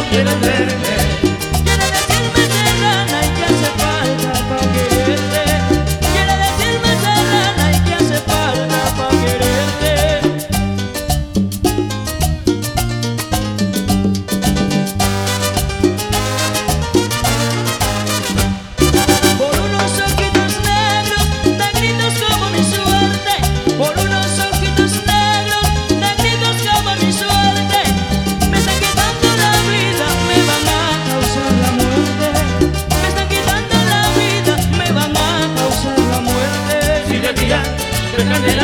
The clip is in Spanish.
quieren verme. Quiere decirme serrana y que hace falta pa' quererte. Quiere decirme serrana y que hace falta pa' quererte. Por unos ojitos negros, negritos como mi suerte. Por unos ojitos negros, negritos como mi suerte. Me están quitando la vida, me van a causar la muerte. Me están quitando la vida, me van a causar la muerte. Si de día te